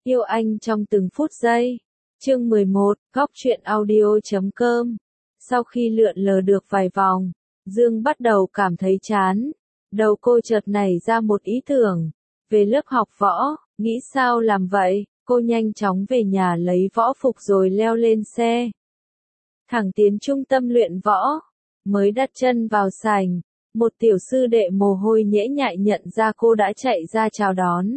Yêu anh trong từng phút giây. Chương 11, Góc truyện audio.com. Sau khi lượn lờ được vài vòng, Dương bắt đầu cảm thấy chán. Đầu cô chợt nảy ra một ý tưởng. Về lớp học võ, nghĩ sao làm vậy? Cô nhanh chóng về nhà lấy võ phục rồi leo lên xe. Thẳng tiến trung tâm luyện võ. Mới đặt chân vào sảnh, một tiểu sư đệ mồ hôi nhễ nhại nhận ra cô đã chạy ra chào đón.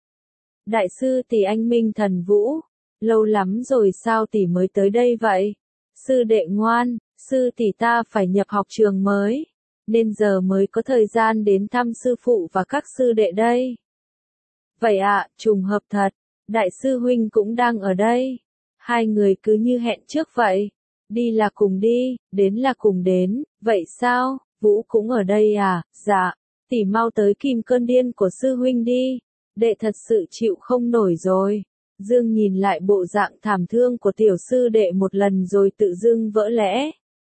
Đại sư tỷ anh Minh Thần Vũ, lâu lắm rồi sao tỷ mới tới đây vậy? Sư đệ ngoan, sư tỷ ta phải nhập học trường mới, nên giờ mới có thời gian đến thăm sư phụ và các sư đệ đây. Vậy ạ, trùng hợp thật, đại sư huynh cũng đang ở đây. Hai người cứ như hẹn trước vậy. Đi là cùng đi, đến là cùng đến, vậy sao, Vũ cũng ở đây à? Dạ, tỷ mau tới kìm cơn điên của sư huynh đi, đệ thật sự chịu không nổi rồi. Dương nhìn lại bộ dạng thảm thương của tiểu sư đệ một lần rồi tự dưng vỡ lẽ.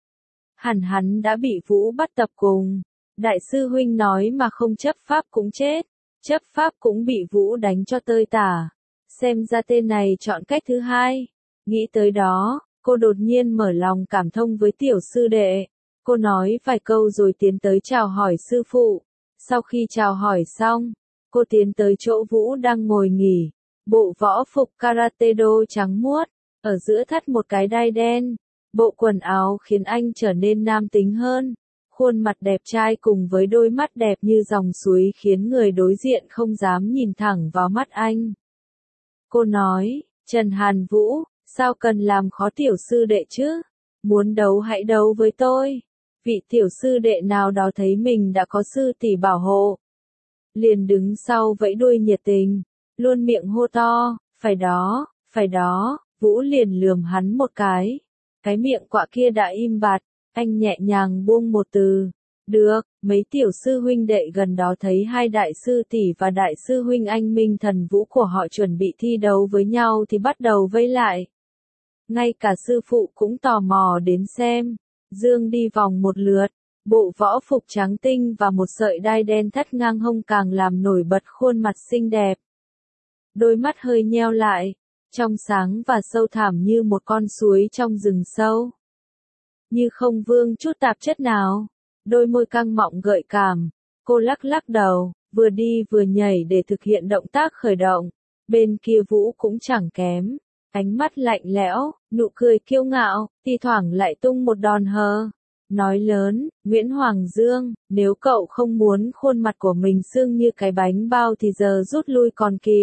Hẳn hắn đã bị Vũ bắt tập cùng. Đại sư huynh nói mà không chấp pháp cũng chết, chấp pháp cũng bị Vũ đánh cho tơi tả. Xem ra tên này chọn cách thứ hai. Nghĩ tới đó, cô đột nhiên mở lòng cảm thông với tiểu sư đệ. Cô nói vài câu rồi tiến tới chào hỏi sư phụ. Sau khi chào hỏi xong, cô tiến tới chỗ Vũ đang ngồi nghỉ. Bộ võ phục karate do trắng muốt, ở giữa thắt một cái đai đen. Bộ quần áo khiến anh trở nên nam tính hơn. Khuôn mặt đẹp trai cùng với đôi mắt đẹp như dòng suối khiến người đối diện không dám nhìn thẳng vào mắt anh. Cô nói, Trần Hàn Vũ, sao cần làm khó tiểu sư đệ chứ? Muốn đấu hãy đấu với tôi. Vị tiểu sư đệ nào đó thấy mình đã có sư tỷ bảo hộ, liền đứng sau vẫy đuôi nhiệt tình, luôn miệng hô to, phải đó, phải đó. Vũ liền lườm hắn một cái. Cái miệng quạ kia đã im bặt, anh nhẹ nhàng buông một từ. Được, mấy tiểu sư huynh đệ gần đó thấy hai đại sư tỷ và đại sư huynh anh Minh Thần Vũ của họ chuẩn bị thi đấu với nhau thì bắt đầu vây lại. Ngay cả sư phụ cũng tò mò đến xem. Dương đi vòng một lượt, bộ võ phục trắng tinh và một sợi đai đen thắt ngang hông càng làm nổi bật khuôn mặt xinh đẹp. Đôi mắt hơi nheo lại, trong sáng và sâu thẳm như một con suối trong rừng sâu. Như không vương chút tạp chất nào, đôi môi căng mọng gợi cảm, cô lắc lắc đầu, vừa đi vừa nhảy để thực hiện động tác khởi động. Bên kia Vũ cũng chẳng kém, ánh mắt lạnh lẽo, nụ cười kiêu ngạo, thi thoảng lại tung một đòn hờ. Nói lớn, Nguyễn Hoàng Dương, nếu cậu không muốn khuôn mặt của mình sưng như cái bánh bao thì giờ rút lui còn kịp.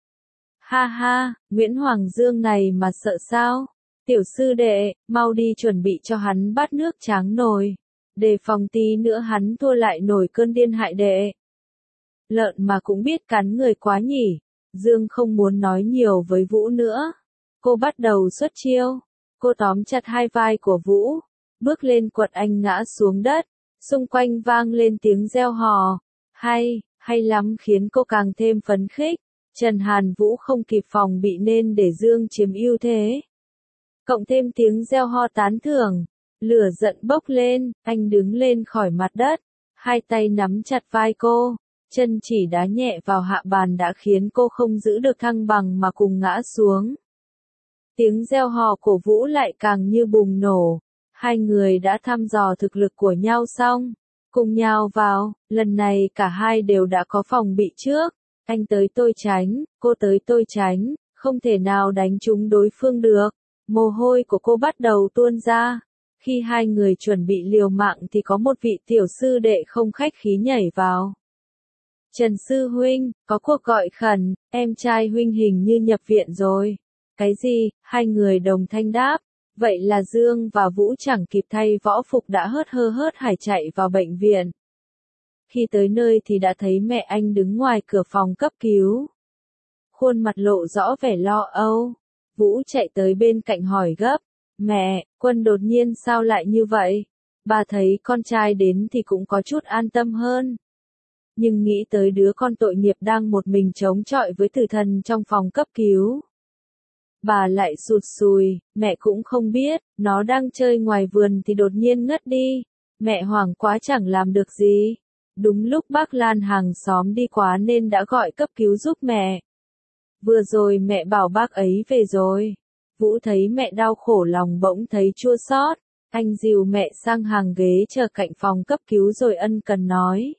Ha ha, Nguyễn Hoàng Dương này mà sợ sao? Tiểu sư đệ, mau đi chuẩn bị cho hắn bát nước tráng nồi. Đề phòng tí nữa hắn thua lại nổi cơn điên hại đệ. Lợn mà cũng biết cắn người quá nhỉ. Dương không muốn nói nhiều với Vũ nữa. Cô bắt đầu xuất chiêu. Cô tóm chặt hai vai của Vũ, bước lên quật anh ngã xuống đất. Xung quanh vang lên tiếng reo hò. Hay lắm khiến cô càng thêm phấn khích. Trần Hàn Vũ không kịp phòng bị nên để Dương chiếm ưu thế. Cộng thêm tiếng reo ho tán thưởng, lửa giận bốc lên, anh đứng lên khỏi mặt đất, hai tay nắm chặt vai cô, chân chỉ đá nhẹ vào hạ bàn đã khiến cô không giữ được thăng bằng mà cùng ngã xuống. Tiếng reo hò của Vũ lại càng như bùng nổ, hai người đã thăm dò thực lực của nhau xong, cùng nhào vào, lần này cả hai đều đã có phòng bị trước. Anh tới tôi tránh, cô tới tôi tránh, không thể nào đánh trúng đối phương được. Mồ hôi của cô bắt đầu tuôn ra. Khi hai người chuẩn bị liều mạng thì có một vị tiểu sư đệ không khách khí nhảy vào. Trần sư huynh, có cuộc gọi khẩn, em trai huynh hình như nhập viện rồi. Cái gì? Hai người đồng thanh đáp. Vậy là Dương và Vũ chẳng kịp thay võ phục đã hớt hải chạy vào bệnh viện. Khi tới nơi thì đã thấy mẹ anh đứng ngoài cửa phòng cấp cứu. Khuôn mặt lộ rõ vẻ lo âu. Vũ chạy tới bên cạnh hỏi gấp. Mẹ, Quân đột nhiên sao lại như vậy? Bà thấy con trai đến thì cũng có chút an tâm hơn. Nhưng nghĩ tới đứa con tội nghiệp đang một mình chống chọi với tử thần trong phòng cấp cứu. Bà lại sụt sùi, mẹ cũng không biết, nó đang chơi ngoài vườn thì đột nhiên ngất đi. Mẹ hoảng quá chẳng làm được gì. Đúng lúc bác Lan hàng xóm đi quá nên đã gọi cấp cứu giúp mẹ. Vừa rồi mẹ bảo bác ấy về rồi. Vũ thấy mẹ đau khổ lòng bỗng thấy chua xót. Anh dìu mẹ sang hàng ghế chờ cạnh phòng cấp cứu rồi ân cần nói.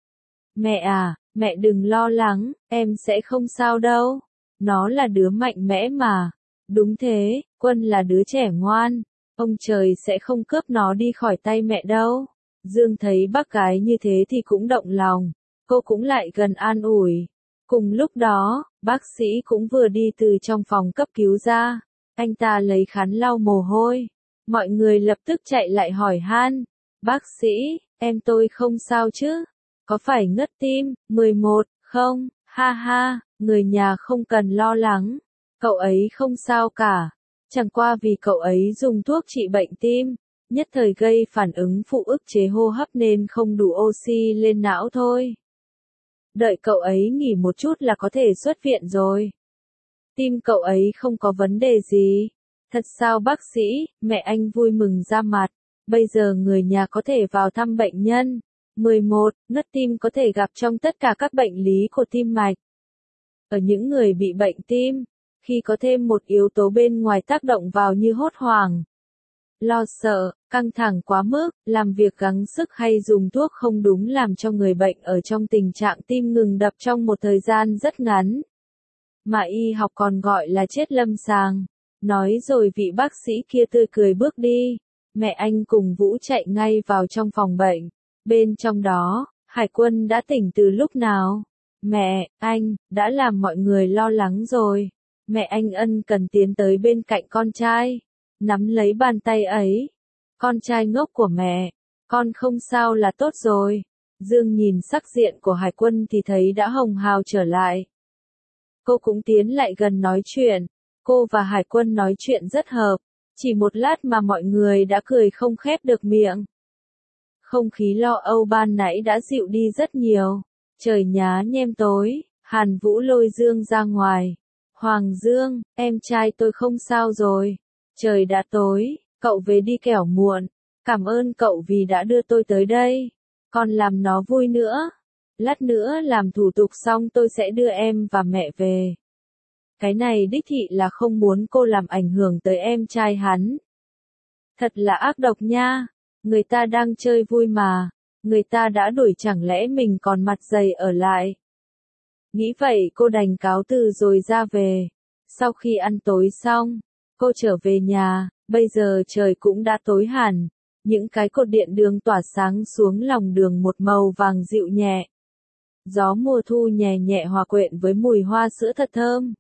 Mẹ à, mẹ đừng lo lắng, em sẽ không sao đâu. Nó là đứa mạnh mẽ mà. Đúng thế, Quân là đứa trẻ ngoan. Ông trời sẽ không cướp nó đi khỏi tay mẹ đâu. Dương thấy bác gái như thế thì cũng động lòng. Cô cũng lại gần an ủi. Cùng lúc đó, bác sĩ cũng vừa đi từ trong phòng cấp cứu ra. Anh ta lấy khăn lau mồ hôi. Mọi người lập tức chạy lại hỏi han. Bác sĩ, em tôi không sao chứ? Có phải ngất tim? 11, không, ha ha, người nhà không cần lo lắng. Cậu ấy không sao cả. Chẳng qua vì cậu ấy dùng thuốc trị bệnh tim, nhất thời gây phản ứng phụ ức chế hô hấp nên không đủ oxy lên não thôi. Đợi cậu ấy nghỉ một chút là có thể xuất viện rồi. Tim cậu ấy không có vấn đề gì. Thật sao bác sĩ, mẹ anh vui mừng ra mặt. Bây giờ người nhà có thể vào thăm bệnh nhân. 11. Ngất tim có thể gặp trong tất cả các bệnh lý của tim mạch. Ở những người bị bệnh tim, khi có thêm một yếu tố bên ngoài tác động vào như hốt hoảng, lo sợ, căng thẳng quá mức, làm việc gắng sức hay dùng thuốc không đúng làm cho người bệnh ở trong tình trạng tim ngừng đập trong một thời gian rất ngắn. Mà y học còn gọi là chết lâm sàng. Nói rồi vị bác sĩ kia tươi cười bước đi. Mẹ anh cùng Vũ chạy ngay vào trong phòng bệnh. Bên trong đó, Hải Quân đã tỉnh từ lúc nào? Mẹ, anh, đã làm mọi người lo lắng rồi. Mẹ anh ân cần tiến tới bên cạnh con trai. Nắm lấy bàn tay ấy. Con trai ngốc của mẹ. Con không sao là tốt rồi. Dương nhìn sắc diện của Hải Quân thì thấy đã hồng hào trở lại. Cô cũng tiến lại gần nói chuyện. Cô và Hải Quân nói chuyện rất hợp. Chỉ một lát mà mọi người đã cười không khép được miệng. Không khí lo âu ban nãy đã dịu đi rất nhiều. Trời nhá nhem tối, Hàn Vũ lôi Dương ra ngoài. Hoàng Dương, em trai tôi không sao rồi. Trời đã tối, cậu về đi kẻo muộn. Cảm ơn cậu vì đã đưa tôi tới đây. Còn làm nó vui nữa. Lát nữa làm thủ tục xong tôi sẽ đưa em và mẹ về. Cái này đích thị là không muốn cô làm ảnh hưởng tới em trai hắn. Thật là ác độc nha. Người ta đang chơi vui mà. Người ta đã đuổi chẳng lẽ mình còn mặt dày ở lại. Nghĩ vậy cô đành cáo từ rồi ra về. Sau khi ăn tối xong, cô trở về nhà. Bây giờ trời cũng đã tối hẳn. Những cái cột điện đường tỏa sáng xuống lòng đường một màu vàng dịu nhẹ. Gió mùa thu nhẹ nhẹ hòa quyện với mùi hoa sữa thật thơm.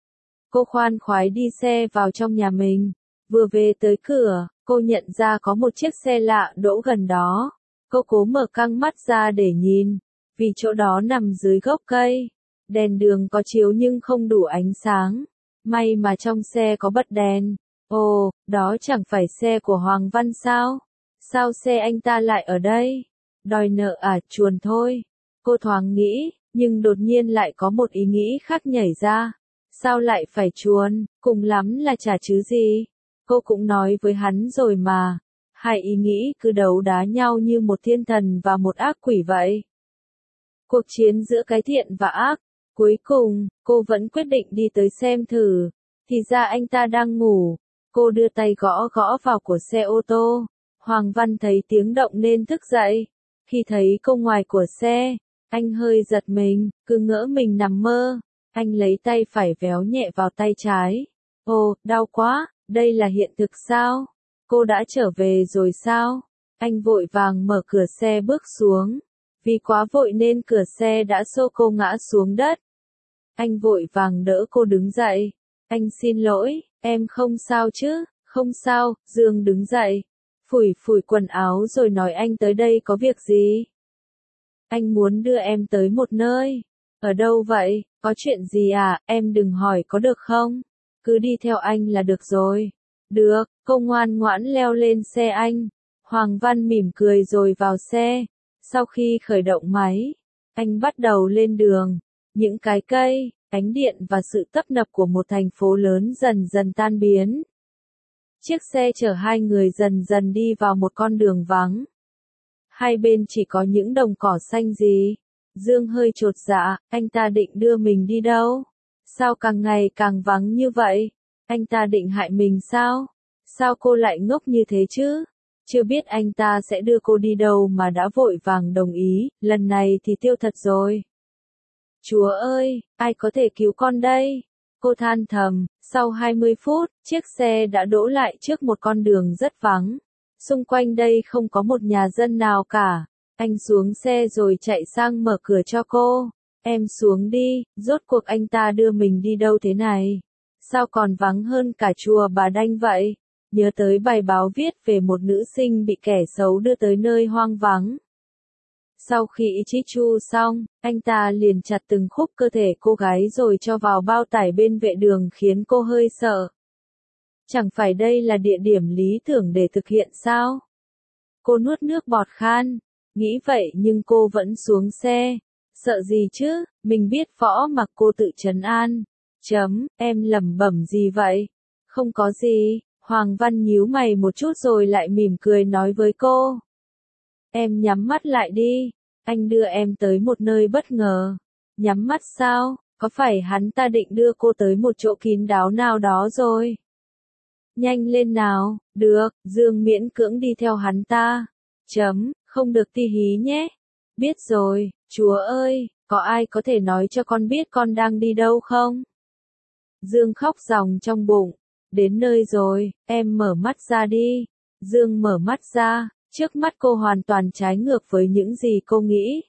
Cô khoan khoái đi xe vào trong nhà mình. Vừa về tới cửa, cô nhận ra có một chiếc xe lạ đỗ gần đó. Cô cố mở căng mắt ra để nhìn, vì chỗ đó nằm dưới gốc cây. Đèn đường có chiếu nhưng không đủ ánh sáng. May mà trong xe có bật đèn. Ồ, đó chẳng phải xe của Hoàng Văn sao? Sao xe anh ta lại ở đây? Đòi nợ à, chuồn thôi. Cô thoáng nghĩ, nhưng đột nhiên lại có một ý nghĩ khác nhảy ra. Sao lại phải chuồn, cùng lắm là trả chứ gì? Cô cũng nói với hắn rồi mà. Hai ý nghĩ cứ đấu đá nhau như một thiên thần và một ác quỷ vậy. Cuộc chiến giữa cái thiện và ác. Cuối cùng, cô vẫn quyết định đi tới xem thử. Thì ra anh ta đang ngủ. Cô đưa tay gõ gõ vào của xe ô tô. Hoàng Văn thấy tiếng động nên thức dậy. Khi thấy cô ngoài của xe, anh hơi giật mình, cứ ngỡ mình nằm mơ. Anh lấy tay phải véo nhẹ vào tay trái. Ồ, đau quá, đây là hiện thực sao? Cô đã trở về rồi sao? Anh vội vàng mở cửa xe bước xuống. Vì quá vội nên cửa xe đã xô cô ngã xuống đất. Anh vội vàng đỡ cô đứng dậy. Anh xin lỗi, em không sao chứ? Không sao, Dương đứng dậy. Phủi phủi quần áo rồi nói anh tới đây có việc gì? Anh muốn đưa em tới một nơi. Ở đâu vậy? Có chuyện gì à? Em đừng hỏi có được không? Cứ đi theo anh là được rồi. Được, cô ngoan ngoãn leo lên xe anh. Hoàng Văn mỉm cười rồi vào xe. Sau khi khởi động máy, anh bắt đầu lên đường. Những cái cây, ánh điện và sự tấp nập của một thành phố lớn dần dần tan biến. Chiếc xe chở hai người dần dần đi vào một con đường vắng. Hai bên chỉ có những đồng cỏ xanh gì. Dương hơi chột dạ, anh ta định đưa mình đi đâu? Sao càng ngày càng vắng như vậy? Anh ta định hại mình sao? Sao cô lại ngốc như thế chứ? Chưa biết anh ta sẽ đưa cô đi đâu mà đã vội vàng đồng ý, lần này thì tiêu thật rồi. Chúa ơi, ai có thể cứu con đây? Cô than thầm, sau 20 phút, chiếc xe đã đỗ lại trước một con đường rất vắng. Xung quanh đây không có một nhà dân nào cả. Anh xuống xe rồi chạy sang mở cửa cho cô. Em xuống đi, rốt cuộc anh ta đưa mình đi đâu thế này? Sao còn vắng hơn cả chùa Bà Đanh vậy? Nhớ tới bài báo viết về một nữ sinh bị kẻ xấu đưa tới nơi hoang vắng. Sau khi Chi Chu xong, anh ta liền chặt từng khúc cơ thể cô gái rồi cho vào bao tải bên vệ đường khiến cô hơi sợ. Chẳng phải đây là địa điểm lý tưởng để thực hiện sao? Cô nuốt nước bọt khan, nghĩ vậy nhưng cô vẫn xuống xe. Sợ gì chứ, mình biết võ mà cô tự trấn an. Em lẩm bẩm gì vậy? Không có gì, Hoàng Văn nhíu mày một chút rồi lại mỉm cười nói với cô. Em nhắm mắt lại đi, anh đưa em tới một nơi bất ngờ. Nhắm mắt sao, có phải hắn ta định đưa cô tới một chỗ kín đáo nào đó rồi? Nhanh lên nào, được, Dương miễn cưỡng đi theo hắn ta. Không được ti hí nhé. Biết rồi, Chúa ơi, có ai có thể nói cho con biết con đang đi đâu không? Dương khóc ròng trong bụng. Đến nơi rồi, em mở mắt ra đi. Dương mở mắt ra, trước mắt cô hoàn toàn trái ngược với những gì cô nghĩ.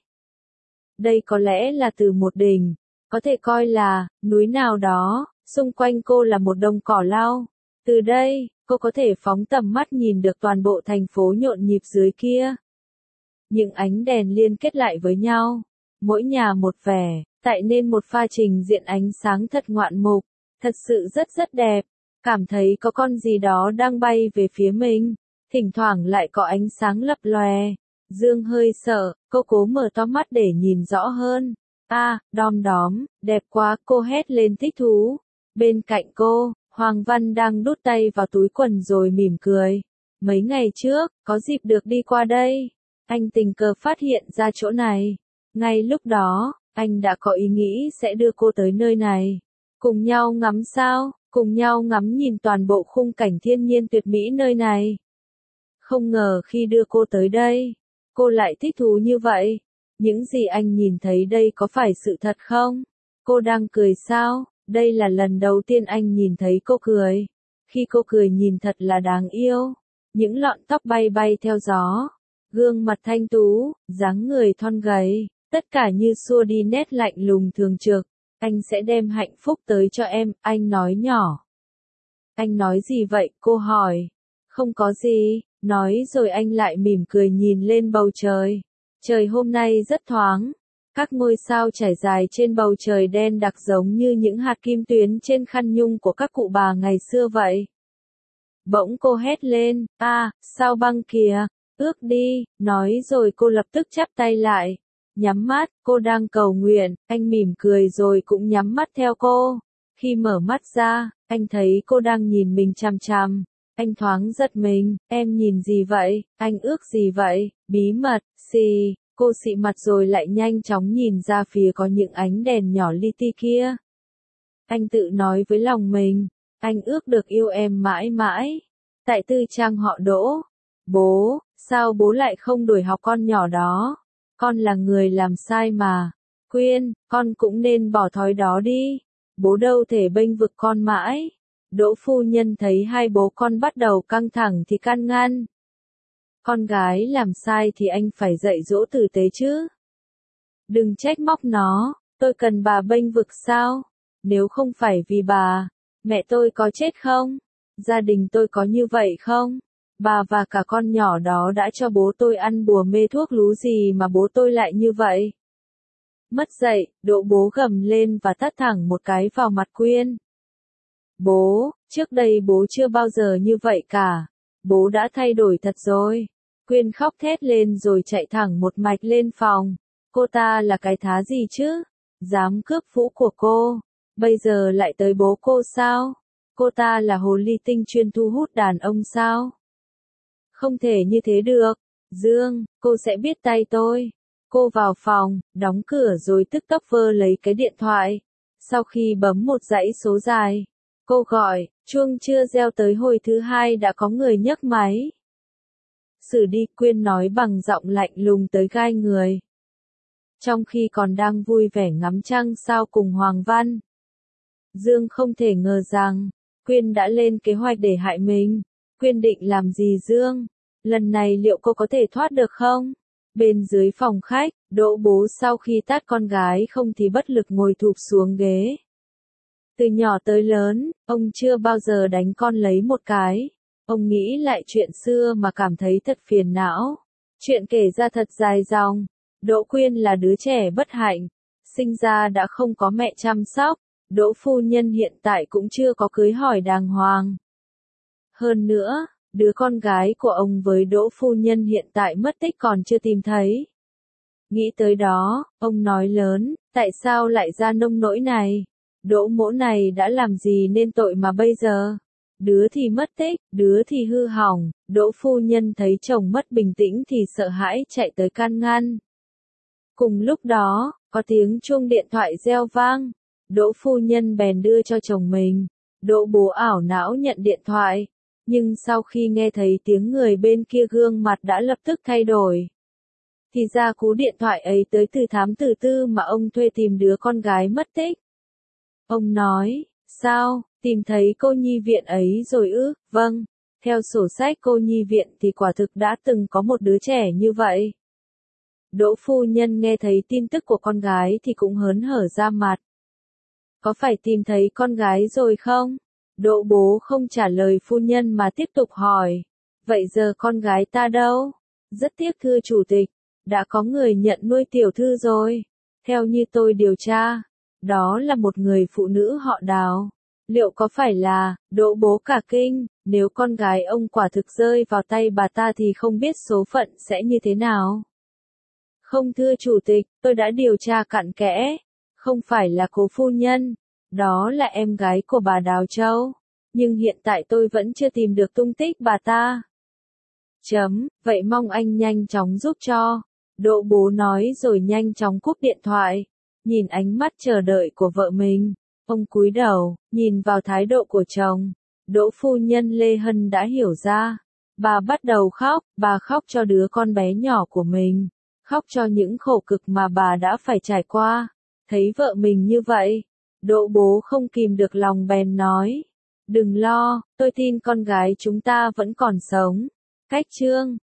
Đây có lẽ là từ một đỉnh, có thể coi là núi nào đó, xung quanh cô là một đồng cỏ lau. Từ đây, cô có thể phóng tầm mắt nhìn được toàn bộ thành phố nhộn nhịp dưới kia. Những ánh đèn liên kết lại với nhau, mỗi nhà một vẻ, tạo nên một pha trình diện ánh sáng thật ngoạn mục, thật sự rất đẹp. Cảm thấy có con gì đó đang bay về phía mình, thỉnh thoảng lại có ánh sáng lập lòe. Dương hơi sợ, cô cố mở to mắt để nhìn rõ hơn. Đom đóm, đẹp quá, cô hét lên thích thú. Bên cạnh cô, Hoàng Văn đang đút tay vào túi quần rồi mỉm cười. Mấy ngày trước, có dịp được đi qua đây. Anh tình cờ phát hiện ra chỗ này. Ngay lúc đó, anh đã có ý nghĩ sẽ đưa cô tới nơi này. Cùng nhau ngắm sao? Cùng nhau ngắm nhìn toàn bộ khung cảnh thiên nhiên tuyệt mỹ nơi này. Không ngờ khi đưa cô tới đây, cô lại thích thú như vậy. Những gì anh nhìn thấy đây có phải sự thật không? Cô đang cười sao? Đây là lần đầu tiên anh nhìn thấy cô cười. Khi cô cười nhìn thật là đáng yêu. Những lọn tóc bay bay theo gió. Gương mặt thanh tú, dáng người thon gầy, tất cả như xua đi nét lạnh lùng thường trực. Anh sẽ đem hạnh phúc tới cho em, anh nói nhỏ. Anh nói gì vậy, cô hỏi. Không có gì, nói rồi anh lại mỉm cười nhìn lên bầu trời. Trời hôm nay rất thoáng. Các ngôi sao trải dài trên bầu trời đen đặc giống như những hạt kim tuyến trên khăn nhung của các cụ bà ngày xưa vậy. Bỗng cô hét lên, sao băng kìa, ước đi, nói rồi cô lập tức chắp tay lại. Nhắm mắt, cô đang cầu nguyện, anh mỉm cười rồi cũng nhắm mắt theo cô. Khi mở mắt ra, anh thấy cô đang nhìn mình chằm chằm. Anh thoáng giật mình, em nhìn gì vậy, anh ước gì vậy, bí mật, xì. Cô xị mặt rồi lại nhanh chóng nhìn ra phía có những ánh đèn nhỏ li ti kia. Anh tự nói với lòng mình, anh ước được yêu em mãi mãi. Tại tư trang họ Đỗ. Bố, sao bố lại không đuổi học con nhỏ đó? Con là người làm sai mà. Quyên, con cũng nên bỏ thói đó đi. Bố đâu thể bênh vực con mãi. Đỗ phu nhân thấy hai bố con bắt đầu căng thẳng thì can ngăn. Con gái làm sai thì anh phải dạy dỗ tử tế chứ. Đừng trách móc nó, tôi cần bà bênh vực sao? Nếu không phải vì bà, mẹ tôi có chết không? Gia đình tôi có như vậy không? Bà và cả con nhỏ đó đã cho bố tôi ăn bùa mê thuốc lú gì mà bố tôi lại như vậy? Mất dạy, Đỗ bố gầm lên và tát thẳng một cái vào mặt Quyên. Bố, trước đây bố chưa bao giờ như vậy cả. Bố đã thay đổi thật rồi. Quyên khóc thét lên rồi chạy thẳng một mạch lên phòng. Cô ta là cái thá gì chứ? Dám cướp vũ của cô. Bây giờ lại tới bố cô sao? Cô ta là hồ ly tinh chuyên thu hút đàn ông sao? Không thể như thế được. Dương, cô sẽ biết tay tôi. Cô vào phòng, đóng cửa rồi tức tốc vơ lấy cái điện thoại. Sau khi bấm một dãy số dài, cô gọi, chuông chưa reo tới hồi thứ hai đã có người nhấc máy. Xử đi, Quyên nói bằng giọng lạnh lùng tới gai người. Trong khi còn đang vui vẻ ngắm trăng sao cùng Hoàng Văn, Dương không thể ngờ rằng, Quyên đã lên kế hoạch để hại mình. Quyên định làm gì Dương? Lần này liệu cô có thể thoát được không? Bên dưới phòng khách, Đỗ bố sau khi tát con gái không thì bất lực ngồi thụp xuống ghế. Từ nhỏ tới lớn, ông chưa bao giờ đánh con lấy một cái. Ông nghĩ lại chuyện xưa mà cảm thấy thật phiền não. Chuyện kể ra thật dài dòng. Đỗ Quyên là đứa trẻ bất hạnh, sinh ra đã không có mẹ chăm sóc. Đỗ phu nhân hiện tại cũng chưa có cưới hỏi đàng hoàng. Hơn nữa, đứa con gái của ông với Đỗ phu nhân hiện tại mất tích còn chưa tìm thấy. Nghĩ tới đó, ông nói lớn, tại sao lại ra nông nỗi này? Đỗ mỗ này đã làm gì nên tội mà bây giờ? Đứa thì mất tích, đứa thì hư hỏng. Đỗ phu nhân thấy chồng mất bình tĩnh thì sợ hãi chạy tới can ngăn. Cùng lúc đó, có tiếng chuông điện thoại reo vang. Đỗ phu nhân bèn đưa cho chồng mình. Đỗ bố ảo não nhận điện thoại. Nhưng sau khi nghe thấy tiếng người bên kia gương mặt đã lập tức thay đổi. Thì ra cú điện thoại ấy tới từ thám tử tư mà ông thuê tìm đứa con gái mất tích. Ông nói, sao, tìm thấy cô nhi viện ấy rồi ư? Vâng, theo sổ sách cô nhi viện thì quả thực đã từng có một đứa trẻ như vậy. Đỗ phu nhân nghe thấy tin tức của con gái thì cũng hớn hở ra mặt. Có phải tìm thấy con gái rồi không? Đỗ bố không trả lời phu nhân mà tiếp tục hỏi. Vậy giờ con gái ta đâu? Rất tiếc thưa chủ tịch, đã có người nhận nuôi tiểu thư rồi. Theo như tôi điều tra, đó là một người phụ nữ họ Đào. Liệu có phải là, Đỗ bố cả kinh, nếu con gái ông quả thực rơi vào tay bà ta thì không biết số phận sẽ như thế nào? Không thưa chủ tịch, tôi đã điều tra cặn kẽ. Không phải là cố phu nhân, đó là em gái của bà Đào Châu. Nhưng hiện tại tôi vẫn chưa tìm được tung tích bà ta. Vậy mong anh nhanh chóng giúp cho. Đỗ bố nói rồi nhanh chóng cúp điện thoại. Nhìn ánh mắt chờ đợi của vợ mình, ông cúi đầu, nhìn vào thái độ của chồng. Đỗ phu nhân Lê Hân đã hiểu ra. Bà bắt đầu khóc, bà khóc cho đứa con bé nhỏ của mình. Khóc cho những khổ cực mà bà đã phải trải qua. Thấy vợ mình như vậy, Đỗ bố không kìm được lòng bèn nói. Đừng lo, tôi tin con gái chúng ta vẫn còn sống. Cách chương